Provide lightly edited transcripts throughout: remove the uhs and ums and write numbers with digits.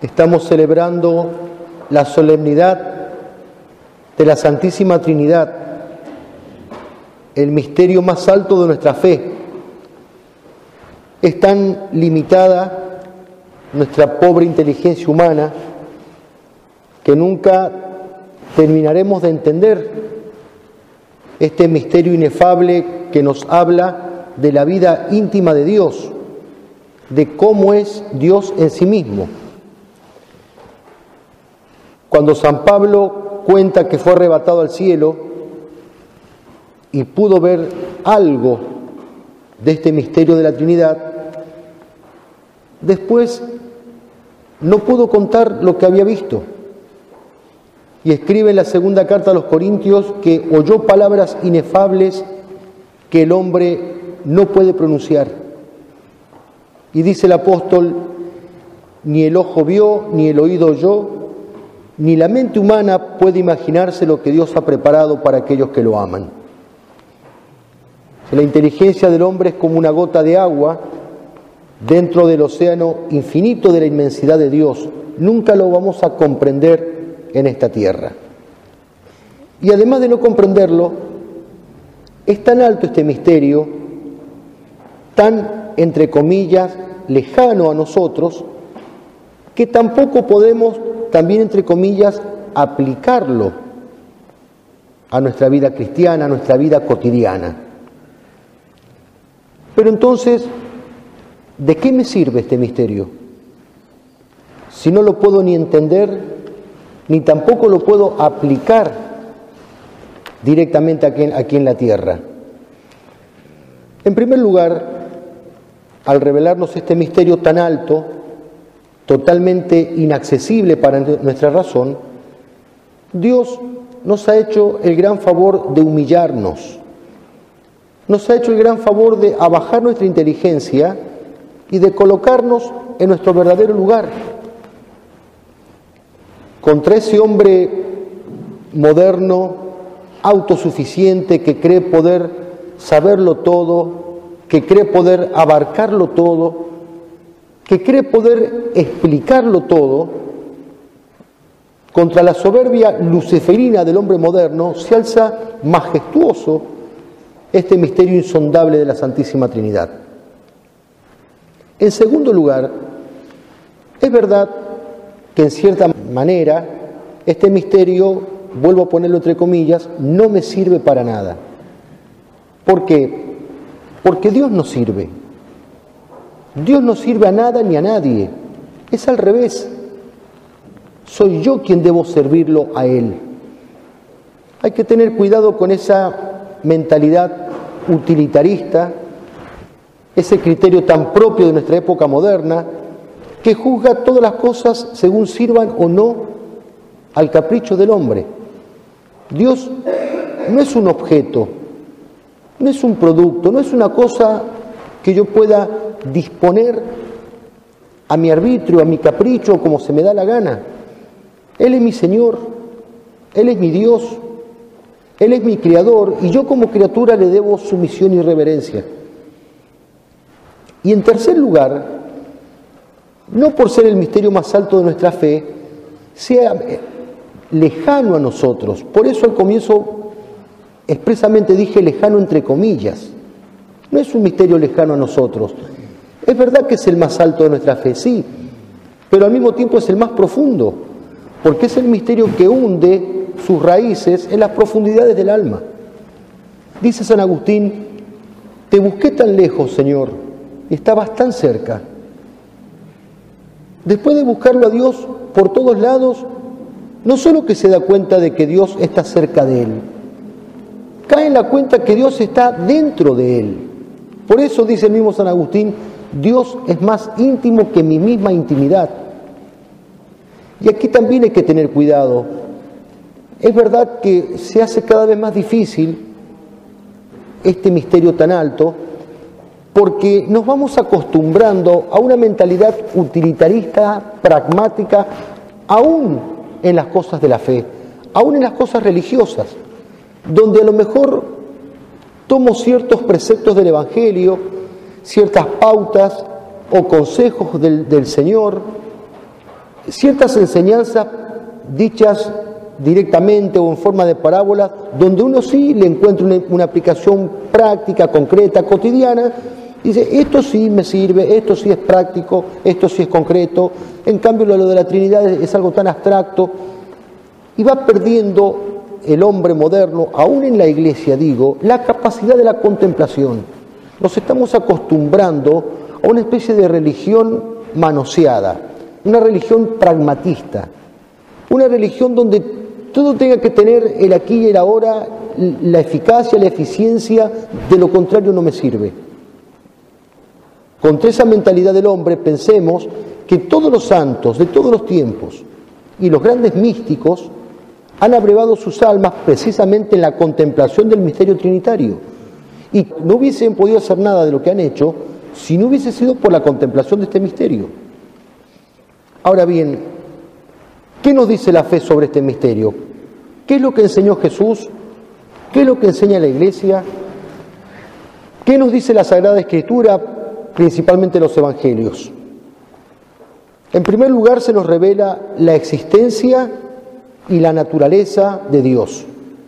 Estamos celebrando la solemnidad de la Santísima Trinidad, el misterio más alto de nuestra fe. Es tan limitada nuestra pobre inteligencia humana que nunca terminaremos de entender este misterio inefable que nos habla de la vida íntima de Dios, de cómo es Dios en sí mismo. Cuando San Pablo cuenta que fue arrebatado al cielo y pudo ver algo de este misterio de la Trinidad, después no pudo contar lo que había visto. Y escribe en la segunda carta a los Corintios que oyó palabras inefables que el hombre no puede pronunciar. Y dice el apóstol: ni el ojo vio, ni el oído oyó, ni la mente humana puede imaginarse lo que Dios ha preparado para aquellos que lo aman. La inteligencia del hombre es como una gota de agua dentro del océano infinito de la inmensidad de Dios. Nunca lo vamos a comprender en esta tierra. Y además de no comprenderlo, es tan alto este misterio, tan, entre comillas, lejano a nosotros, que tampoco podemos, también entre comillas, aplicarlo a nuestra vida cristiana, a nuestra vida cotidiana. Pero entonces, ¿de qué me sirve este misterio? Si no lo puedo ni entender, ni tampoco lo puedo aplicar directamente aquí en la tierra. En primer lugar, al revelarnos este misterio tan alto, totalmente inaccesible para nuestra razón, Dios nos ha hecho el gran favor de humillarnos, nos ha hecho el gran favor de abajar nuestra inteligencia y de colocarnos en nuestro verdadero lugar. Contra ese hombre moderno, autosuficiente, que cree poder saberlo todo, que cree poder abarcarlo todo, que cree poder explicarlo todo, contra la soberbia luciferina del hombre moderno se alza majestuoso este misterio insondable de la Santísima Trinidad. En segundo lugar, es verdad que en cierta manera este misterio, vuelvo a ponerlo entre comillas, no me sirve para nada. ¿Por qué? Porque Dios no sirve. Dios no sirve a nada ni a nadie. Es al revés. Soy yo quien debo servirlo a Él. Hay que tener cuidado con esa mentalidad utilitarista, ese criterio tan propio de nuestra época moderna, que juzga todas las cosas según sirvan o no al capricho del hombre. Dios no es un objeto, no es un producto, no es una cosa que yo pueda disponer a mi arbitrio, a mi capricho, como se me da la gana. Él es mi Señor, Él es mi Dios, Él es mi Creador, y yo como criatura le debo sumisión y reverencia. Y en tercer lugar, no por ser el misterio más alto de nuestra fe, sea lejano a nosotros. Por eso al comienzo expresamente dije lejano entre comillas. No es un misterio lejano a nosotros. Es verdad que es el más alto de nuestra fe, sí, pero al mismo tiempo es el más profundo, porque es el misterio que hunde sus raíces en las profundidades del alma. Dice San Agustín: te busqué tan lejos, Señor, y estabas tan cerca. Después de buscarlo a Dios por todos lados, no solo que se da cuenta de que Dios está cerca de él, cae en la cuenta que Dios está dentro de él. Por eso dice el mismo San Agustín: Dios es más íntimo que mi misma intimidad. Y aquí también hay que tener cuidado. Es verdad que se hace cada vez más difícil este misterio tan alto, porque nos vamos acostumbrando a una mentalidad utilitarista, pragmática, aún en las cosas de la fe, aún en las cosas religiosas, donde a lo mejor tomo ciertos preceptos del Evangelio, ciertas pautas o consejos del Señor, ciertas enseñanzas dichas directamente o en forma de parábolas, donde uno sí le encuentra una aplicación práctica, concreta, cotidiana. Dice, esto sí me sirve, esto sí es práctico, esto sí es concreto. En cambio, lo de la Trinidad es algo tan abstracto. Y va perdiendo el hombre moderno, aún en la iglesia digo, la capacidad de la contemplación. Nos estamos acostumbrando a una especie de religión manoseada, una religión pragmatista, una religión donde todo tenga que tener el aquí y el ahora, la eficacia, la eficiencia, de lo contrario no me sirve. Contra esa mentalidad del hombre pensemos que todos los santos de todos los tiempos y los grandes místicos han abrevado sus almas precisamente en la contemplación del misterio trinitario. Y no hubiesen podido hacer nada de lo que han hecho si no hubiese sido por la contemplación de este misterio. Ahora bien, ¿qué nos dice la fe sobre este misterio? ¿Qué es lo que enseñó Jesús? ¿Qué es lo que enseña la Iglesia? ¿Qué nos dice la Sagrada Escritura, principalmente los Evangelios? En primer lugar, se nos revela la existencia y la naturaleza de Dios,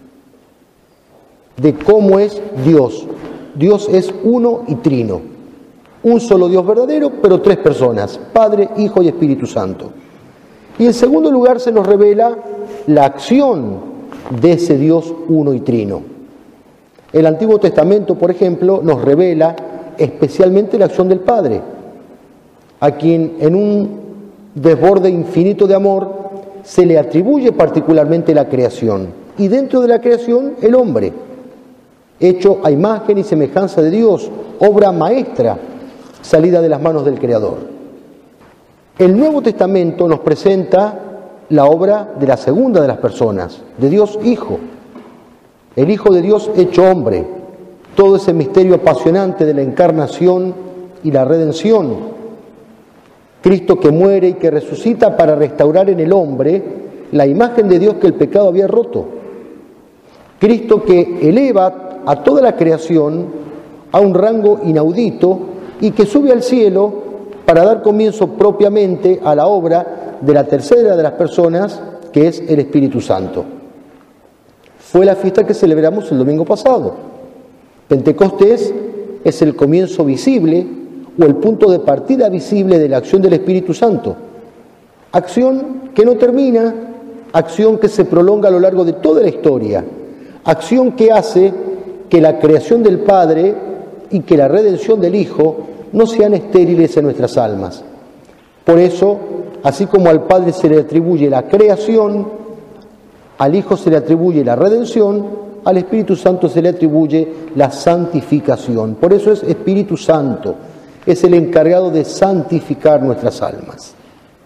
de cómo es Dios. Dios es uno y trino, un solo Dios verdadero, pero tres personas, Padre, Hijo y Espíritu Santo. Y en segundo lugar se nos revela la acción de ese Dios uno y trino. El Antiguo Testamento, por ejemplo, nos revela especialmente la acción del Padre, a quien en un desborde infinito de amor se le atribuye particularmente la creación, y dentro de la creación el hombre, hecho a imagen y semejanza de Dios, obra maestra salida de las manos del Creador. El Nuevo Testamento nos presenta la obra de la segunda de las personas, de Dios Hijo, el Hijo de Dios hecho hombre, todo ese misterio apasionante de la encarnación y la redención. Cristo que muere y que resucita para restaurar en el hombre la imagen de Dios que el pecado había roto. Cristo que eleva a toda la creación a un rango inaudito y que sube al cielo para dar comienzo propiamente a la obra de la tercera de las personas, que es el Espíritu Santo. Fue la fiesta que celebramos el domingo pasado. Pentecostés es el comienzo visible o el punto de partida visible de la acción del Espíritu Santo. Acción que no termina, acción que se prolonga a lo largo de toda la historia, acción que hace que la creación del Padre y que la redención del Hijo no sean estériles en nuestras almas. Por eso, así como al Padre se le atribuye la creación, al Hijo se le atribuye la redención, al Espíritu Santo se le atribuye la santificación. Por eso es Espíritu Santo. Es el encargado de santificar nuestras almas.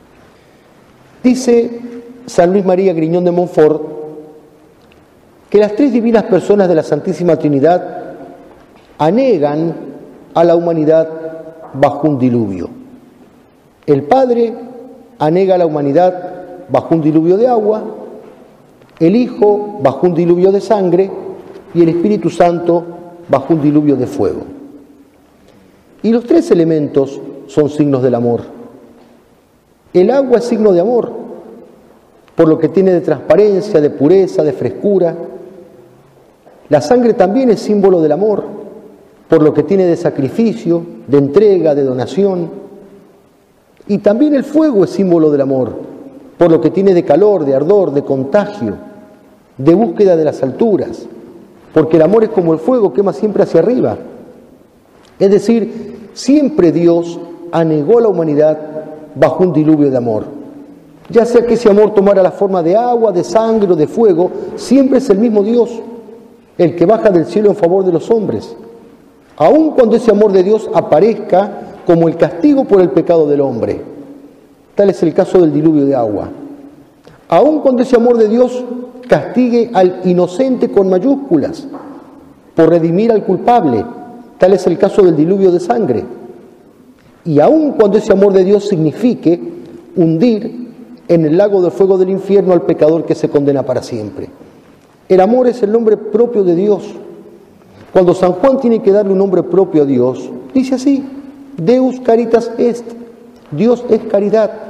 Dice San Luis María Griñón de Montfort que las tres divinas personas de la Santísima Trinidad anegan a la humanidad bajo un diluvio. El Padre anega a la humanidad bajo un diluvio de agua, el Hijo bajo un diluvio de sangre y el Espíritu Santo bajo un diluvio de fuego. Y los tres elementos son signos del amor. El agua es signo de amor, por lo que tiene de transparencia, de pureza, de frescura. La sangre también es símbolo del amor, por lo que tiene de sacrificio, de entrega, de donación. Y también el fuego es símbolo del amor, por lo que tiene de calor, de ardor, de contagio, de búsqueda de las alturas, porque el amor es como el fuego, quema siempre hacia arriba. Es decir, siempre Dios anegó a la humanidad bajo un diluvio de amor. Ya sea que ese amor tomara la forma de agua, de sangre o de fuego, siempre es el mismo Dios, el que baja del cielo en favor de los hombres. Aun cuando ese amor de Dios aparezca como el castigo por el pecado del hombre. Tal es el caso del diluvio de agua. Aun cuando ese amor de Dios castigue al inocente con mayúsculas, por redimir al culpable. Tal es el caso del diluvio de sangre. Y aun cuando ese amor de Dios signifique hundir en el lago de fuego del infierno al pecador que se condena para siempre. El amor es el nombre propio de Dios. Cuando San Juan tiene que darle un nombre propio a Dios, dice así: Deus caritas est, Dios es caridad.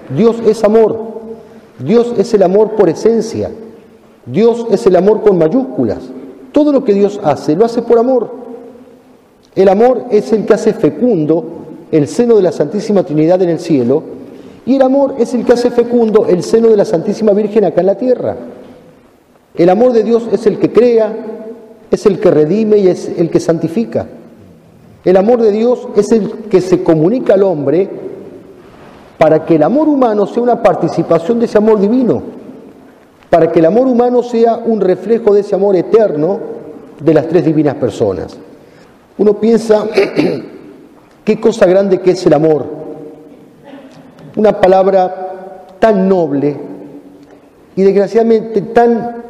Dios es amor. Dios es el amor por esencia. Dios es el amor con mayúsculas. Todo lo que Dios hace, lo hace por amor. El amor es el que hace fecundo el seno de la Santísima Trinidad en el cielo, y el amor es el que hace fecundo el seno de la Santísima Virgen acá en la tierra. El amor de Dios es el que crea, es el que redime y es el que santifica. El amor de Dios es el que se comunica al hombre para que el amor humano sea una participación de ese amor divino, para que el amor humano sea un reflejo de ese amor eterno de las tres divinas personas. Uno piensa, qué cosa grande que es el amor. Una palabra tan noble y desgraciadamente tan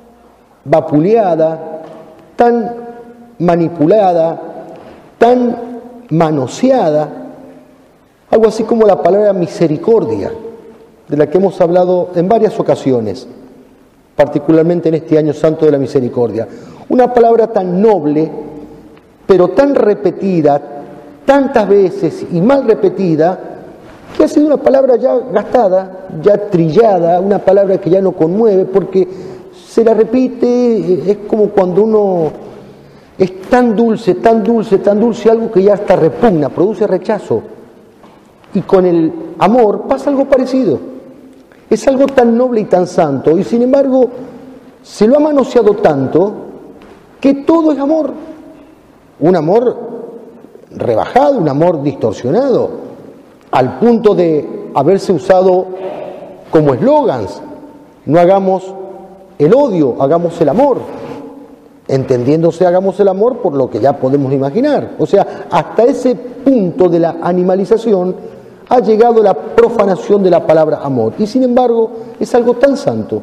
vapuleada, tan manipulada, tan manoseada, algo así como la palabra misericordia, de la que hemos hablado en varias ocasiones, particularmente en este año santo de la misericordia. Una palabra tan noble, pero tan repetida, tantas veces y mal repetida, que ha sido una palabra ya gastada, ya trillada, una palabra que ya no conmueve, porque se la repite, es como cuando uno es tan dulce, tan dulce, tan dulce, algo que ya hasta repugna, produce rechazo. Y con el amor pasa algo parecido. Es algo tan noble y tan santo, y sin embargo se lo ha manoseado tanto que todo es amor. Un amor rebajado, un amor distorsionado, al punto de haberse usado como eslogans. No hagamos el odio, hagamos el amor. Entendiéndose hagamos el amor por lo que ya podemos imaginar. O sea, hasta ese punto de la animalización ha llegado la profanación de la palabra amor. Y sin embargo, es algo tan santo.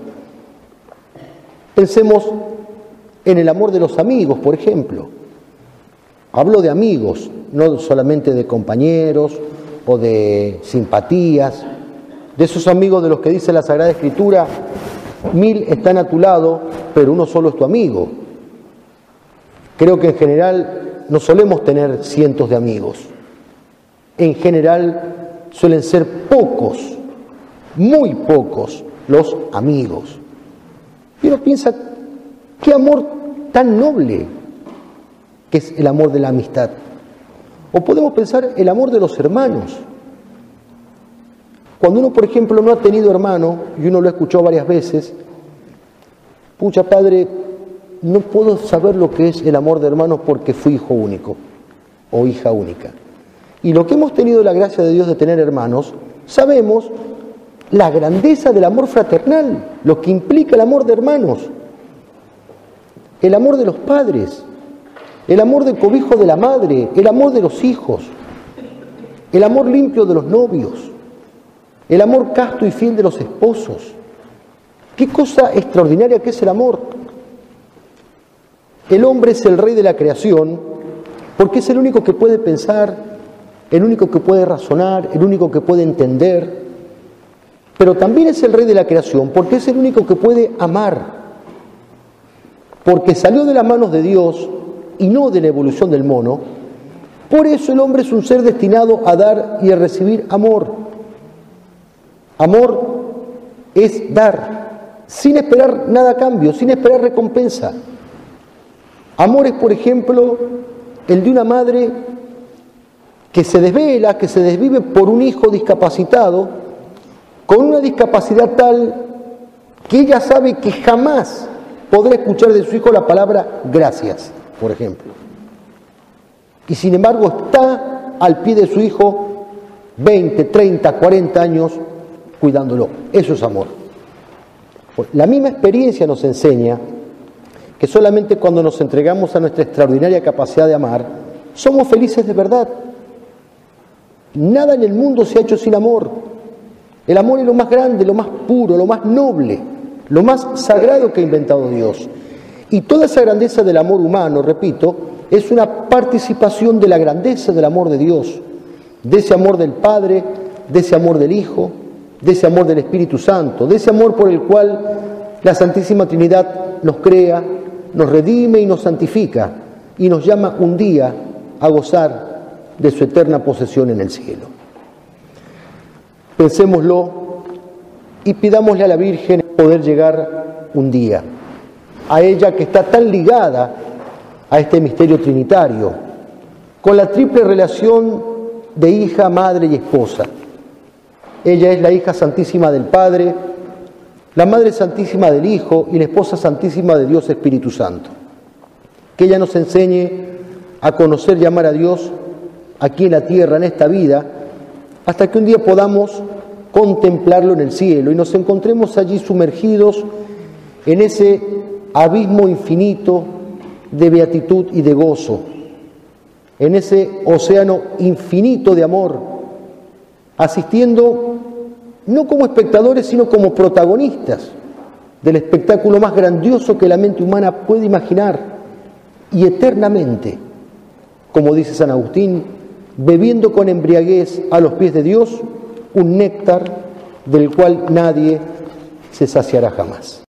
Pensemos en el amor de los amigos, por ejemplo. Hablo de amigos, no solamente de compañeros o de simpatías, de esos amigos de los que dice la Sagrada Escritura, 1000 están a tu lado, pero uno solo es tu amigo. Creo que en general no solemos tener cientos de amigos. En general suelen ser pocos, muy pocos, los amigos. Y uno piensa, qué amor tan noble que es el amor de la amistad. O podemos pensar el amor de los hermanos. Cuando uno, por ejemplo, no ha tenido hermano, y uno lo ha escuchado varias veces, pucha padre, no puedo saber lo que es el amor de hermanos porque fui hijo único o hija única. Y lo que hemos tenido la gracia de Dios de tener hermanos, sabemos la grandeza del amor fraternal, lo que implica el amor de hermanos, el amor de los padres, el amor de cobijo de la madre, el amor de los hijos, el amor limpio de los novios, el amor casto y fiel de los esposos. Qué cosa extraordinaria que es el amor. El hombre es el rey de la creación porque es el único que puede pensar, el único que puede razonar, el único que puede entender, pero también es el rey de la creación porque es el único que puede amar, porque salió de las manos de Dios y no de la evolución del mono. Por eso el hombre es un ser destinado a dar y a recibir amor. Amor es dar, sin esperar nada a cambio, sin esperar recompensa. Amor es, por ejemplo, el de una madre que se desvela, que se desvive por un hijo discapacitado, con una discapacidad tal que ella sabe que jamás podrá escuchar de su hijo la palabra gracias, por ejemplo. Y sin embargo está al pie de su hijo 20, 30, 40 años cuidándolo. Eso es amor. La misma experiencia nos enseña que solamente cuando nos entregamos a nuestra extraordinaria capacidad de amar, somos felices de verdad. Nada en el mundo se ha hecho sin amor. El amor es lo más grande, lo más puro, lo más noble, lo más sagrado que ha inventado Dios. Y toda esa grandeza del amor humano, repito, es una participación de la grandeza del amor de Dios, de ese amor del Padre, de ese amor del Hijo, de ese amor del Espíritu Santo, de ese amor por el cual la Santísima Trinidad nos crea, nos redime y nos santifica y nos llama un día a gozar de su eterna posesión en el cielo. Pensémoslo y pidámosle a la Virgen poder llegar un día a ella que está tan ligada a este misterio trinitario, con la triple relación de hija, madre y esposa. Ella es la hija santísima del Padre, la Madre Santísima del Hijo y la Esposa Santísima de Dios Espíritu Santo. Que ella nos enseñe a conocer y amar a Dios aquí en la tierra, en esta vida, hasta que un día podamos contemplarlo en el cielo y nos encontremos allí sumergidos en ese abismo infinito de beatitud y de gozo, en ese océano infinito de amor, asistiendo no como espectadores, sino como protagonistas del espectáculo más grandioso que la mente humana puede imaginar, y eternamente, como dice San Agustín, bebiendo con embriaguez a los pies de Dios un néctar del cual nadie se saciará jamás.